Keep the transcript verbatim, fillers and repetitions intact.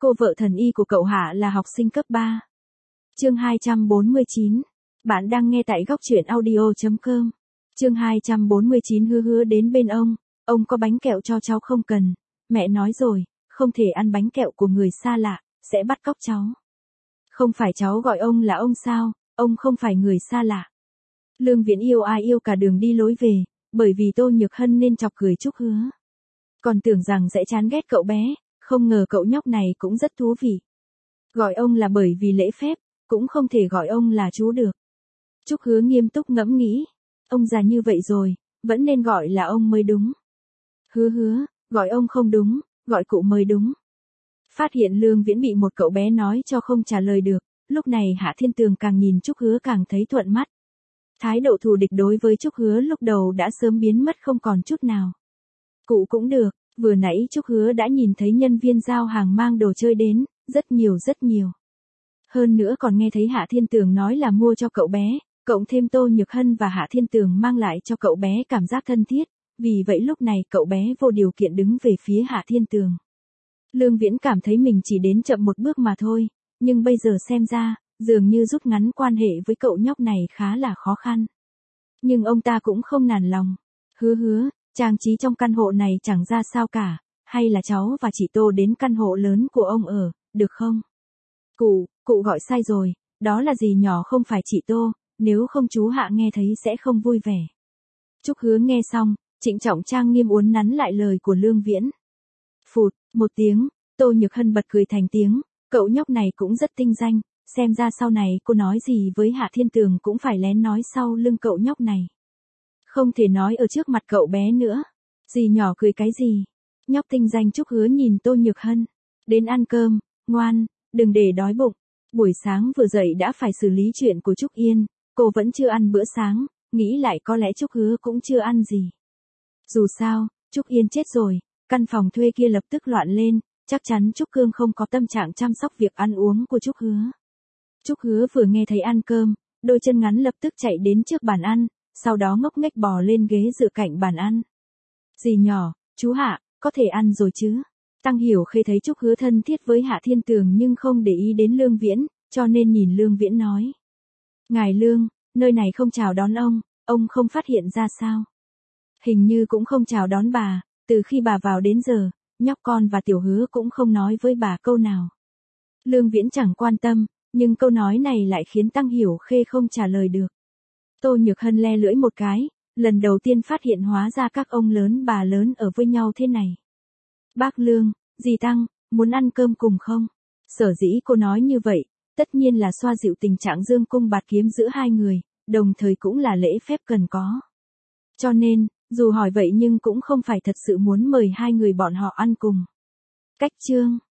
Cô vợ thần y của cậu Hạ là học sinh cấp ba. Chương hai trăm bốn mươi chín. Bạn đang nghe tại góc truyện audio chấm com. Chương hai trăm bốn mươi chín. Hứa hứa đến bên ông. Ông có bánh kẹo cho cháu không? Cần. Mẹ nói rồi, không thể ăn bánh kẹo của người xa lạ, sẽ bắt cóc cháu. Không phải cháu gọi ông là ông sao, ông không phải người xa lạ. Lương Viễn yêu ai yêu cả đường đi lối về, bởi vì Tô Nhược Hân nên chọc cười Trúc Hứa. Còn tưởng rằng sẽ chán ghét cậu bé, không ngờ cậu nhóc này cũng rất thú vị. Gọi ông là bởi vì lễ phép, cũng không thể gọi ông là chú được. Trúc Hứa nghiêm túc ngẫm nghĩ, ông già như vậy rồi, vẫn nên gọi là ông mới đúng. Hứa hứa, gọi ông không đúng, gọi cụ mới đúng. Phát hiện Lương Viễn bị một cậu bé nói cho không trả lời được, lúc này Hạ Thiên Tường càng nhìn Trúc Hứa càng thấy thuận mắt. Thái độ thù địch đối với Trúc Hứa lúc đầu đã sớm biến mất không còn chút nào. Cụ cũng được, vừa nãy Trúc Hứa đã nhìn thấy nhân viên giao hàng mang đồ chơi đến, rất nhiều rất nhiều. Hơn nữa còn nghe thấy Hạ Thiên Tường nói là mua cho cậu bé, cộng thêm Tô Nhược Hân và Hạ Thiên Tường mang lại cho cậu bé cảm giác thân thiết, vì vậy lúc này cậu bé vô điều kiện đứng về phía Hạ Thiên Tường. Lương Viễn cảm thấy mình chỉ đến chậm một bước mà thôi, nhưng bây giờ xem ra, dường như rút ngắn quan hệ với cậu nhóc này khá là khó khăn. Nhưng ông ta cũng không nản lòng. Hứa hứa, trang trí trong căn hộ này chẳng ra sao cả, hay là cháu và chị Tô đến căn hộ lớn của ông ở, được không? Cụ, cụ gọi sai rồi, đó là dì nhỏ không phải chị Tô, nếu không chú Hạ nghe thấy sẽ không vui vẻ. Trúc Hứa nghe xong, trịnh trọng trang nghiêm uốn nắn lại lời của Lương Viễn. Phụt, một tiếng, Tô Nhược Hân bật cười thành tiếng, cậu nhóc này cũng rất tinh danh, xem ra sau này cô nói gì với Hạ Thiên Tường cũng phải lén nói sau lưng cậu nhóc này. Không thể nói ở trước mặt cậu bé nữa. Dì nhỏ cười cái gì? Nhóc tinh danh. Trúc Hứa nhìn Tô Nhược Hân. Đến ăn cơm, ngoan, đừng để đói bụng. Buổi sáng vừa dậy đã phải xử lý chuyện của Trúc Yên, cô vẫn chưa ăn bữa sáng, nghĩ lại có lẽ Trúc Hứa cũng chưa ăn gì. Dù sao, Trúc Yên chết rồi, căn phòng thuê kia lập tức loạn lên, chắc chắn Trúc Cương không có tâm trạng chăm sóc việc ăn uống của Trúc Hứa. Trúc Hứa vừa nghe thấy ăn cơm, đôi chân ngắn lập tức chạy đến trước bàn ăn, sau đó ngốc nghếch bò lên ghế dựa cạnh bàn ăn. Dì nhỏ, chú Hạ, có thể ăn rồi chứ? Tăng Hiểu Khê thấy Trúc Hứa thân thiết với Hạ Thiên Tường nhưng không để ý đến Lương Viễn, cho nên nhìn Lương Viễn nói. Ngài Lương, nơi này không chào đón ông, ông không phát hiện ra sao? Hình như cũng không chào đón bà, từ khi bà vào đến giờ, nhóc con và Tiểu Hứa cũng không nói với bà câu nào. Lương Viễn chẳng quan tâm, nhưng câu nói này lại khiến Tăng Hiểu Khê không trả lời được. Tô Nhược Hân le lưỡi một cái, lần đầu tiên phát hiện hóa ra các ông lớn bà lớn ở với nhau thế này. Bác Lương, dì Tăng, muốn ăn cơm cùng không? Sở dĩ cô nói như vậy, tất nhiên là xoa dịu tình trạng dương cung bạt kiếm giữa hai người, đồng thời cũng là lễ phép cần có. Cho nên, dù hỏi vậy nhưng cũng không phải thật sự muốn mời hai người bọn họ ăn cùng. Cách chương